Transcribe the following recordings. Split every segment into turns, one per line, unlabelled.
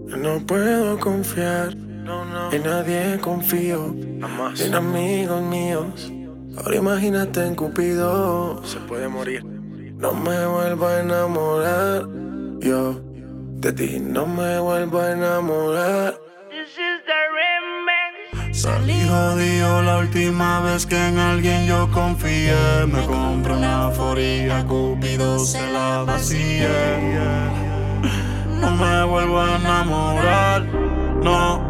No puedo confiar, en nadie confío, en amigos míos. Ahora imagínate en Cupido, se puede morir. No me vuelvo a enamorar, yo de ti no me vuelvo a enamorar.
Salí jodido la última vez que en alguien yo confié. Me compré una euforia, Cupido se la vacié. No me vuelvo a enamorar, no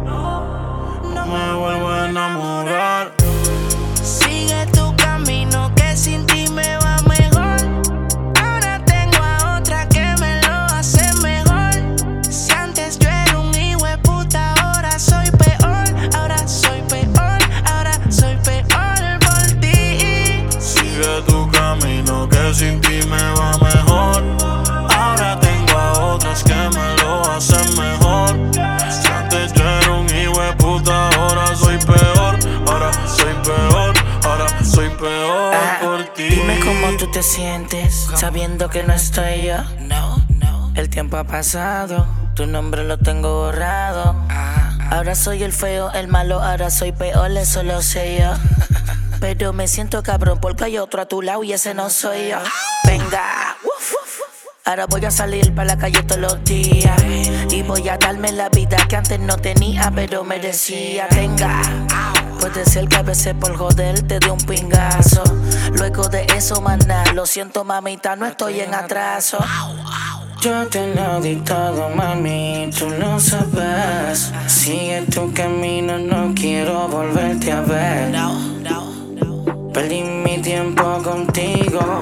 me vuelvo a enamorar.
Sigue tu camino que sin ti me va mejor. Ahora tengo a otra que me lo hace mejor. Si antes yo era un hijo de puta, ahora soy peor. Ahora soy peor, ahora soy peor por ti.
Sigue tu camino que sin ti me va mejor. Ahora tengo a otras que me lo hacen mejor. Si antes yo era un hijo de puta, ahora soy peor. Ahora soy peor, ahora soy peor por ti.
Dime cómo tú te sientes sabiendo que no estoy yo. El tiempo ha pasado, tu nombre lo tengo borrado. Ahora soy el feo, el malo, ahora soy peor, eso lo sé yo. Pero me siento cabrón porque hay otro a tu lado y ese no soy yo. Venga, ahora voy a salir para la calle todos los días y voy a darme la vida que antes no tenía pero merecía. Venga, puede ser que a veces por joder te dé un pingazo. Luego de eso, maná, lo siento mamita, no estoy en atraso. Yo te lo di todo, mami, tú lo sabes. Sigue tu camino, no quiero volverte a ver. Perdí mi tiempo contigo,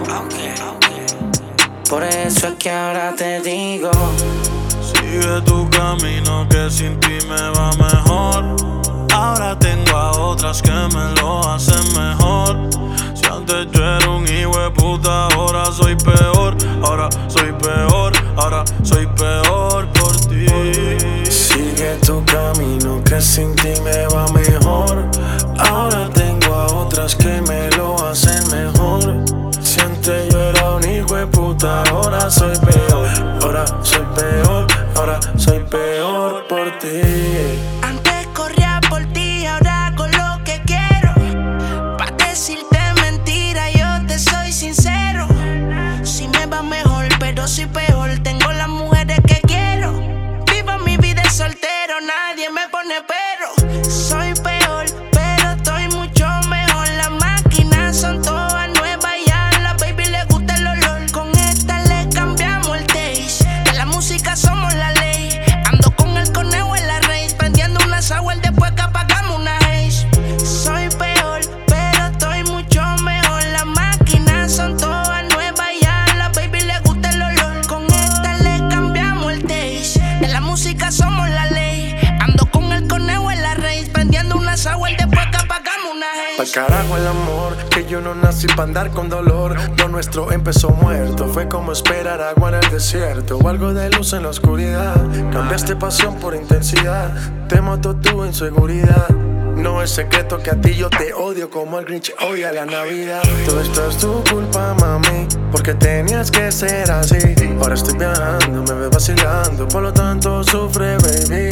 por eso es que ahora te digo.
Sigue tu camino que sin ti me va mejor. Ahora tengo a otras que me lo hacen mejor. Si antes yo era un hijo de puta, ahora soy peor. Ahora soy peor, ahora soy peor por ti.
Sigue tu camino que sin ti me va mejor. Ahora tengo a otras que me lo hacen mejor. Si antes yo era un hijo de puta, ahora soy peor. Ahora soy peor, ahora soy peor por ti.
Antes corría por ti, ahora hago lo que quiero. Pa' decirte mentira, yo te soy sincero. Si me va mejor, pero si peor, tengo las mujeres que quiero. Vivo mi vida de soltero, nadie me pone pero. Soy peor, pero estoy mucho mejor. Las máquinas son todas nuevas y a la baby le gusta el olor. Con esta le cambiamos el taste. De la música somos la ley. Ando con el conejo en la raíz, prendiendo una sour después que apagamos una haze. Soy peor, pero estoy mucho mejor. Las máquinas son todas nuevas y a la baby le gusta el olor. Con esta le cambiamos el taste. De la música somos la ley. Ando con el conejo en la raíz, prendiendo una sour después que apagamos una haze.
Pa'l carajo el amor, que yo no nací pa' andar con dolor. Lo nuestro empezó muerto, fue como esperar agua en el desierto o algo de luz en la oscuridad. Cambiaste pasión por intensidad, te mató tu inseguridad. No es secreto que a ti yo te odio como el Grinch odia la Navidad. Todo esto es tu culpa, mami, porque tenías que ser así. Ahora estoy viajando, me ves vacilando, por lo tanto sufre, baby.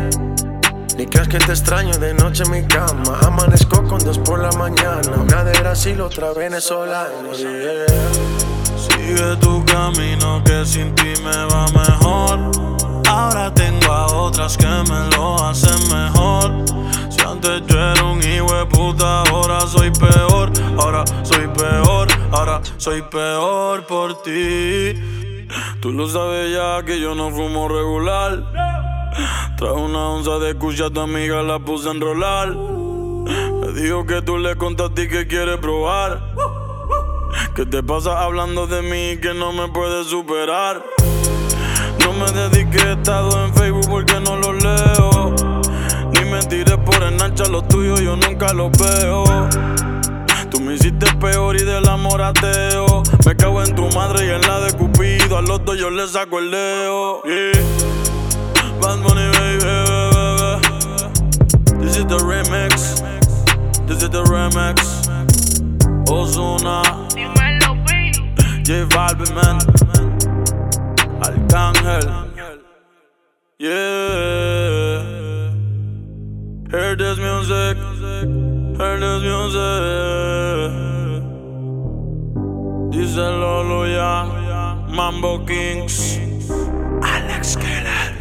Ni creas que te extraño de noche en mi cama. Amanezco con 2 por la mañana. Una de Brasil, otra venezolana, yeah.
Sigue tu camino que sin ti me va mejor. Ahora tengo a otras que me lo hacen mejor. Si antes yo era un hijo de puta, ahora soy peor. Ahora soy peor, ahora soy peor por ti. Tú lo sabes ya que yo no fumo regular. Traje una onza de kush, a tu amiga la puse a enrolar. Me dijo que tú le contaste y que quieres probar. ¿Qué te pasa hablando de mí y que no me puedes superar? No me dediqué estado en Facebook porque no lo leo. Ni me tiré por enancha, los tuyos yo nunca los veo. Tú me hiciste peor y del amor ateo. Me cago en tu madre y en la de Cupido. A los dos yo le saco el dedo, yeah. Bad Bunny, baby. This is the remix. This is the remix. Ozuna, J Balvin, man. Arcángel, yeah. Heard this music, heard this music. Dice Lolo Young, Mambo Kings, Alex Keller.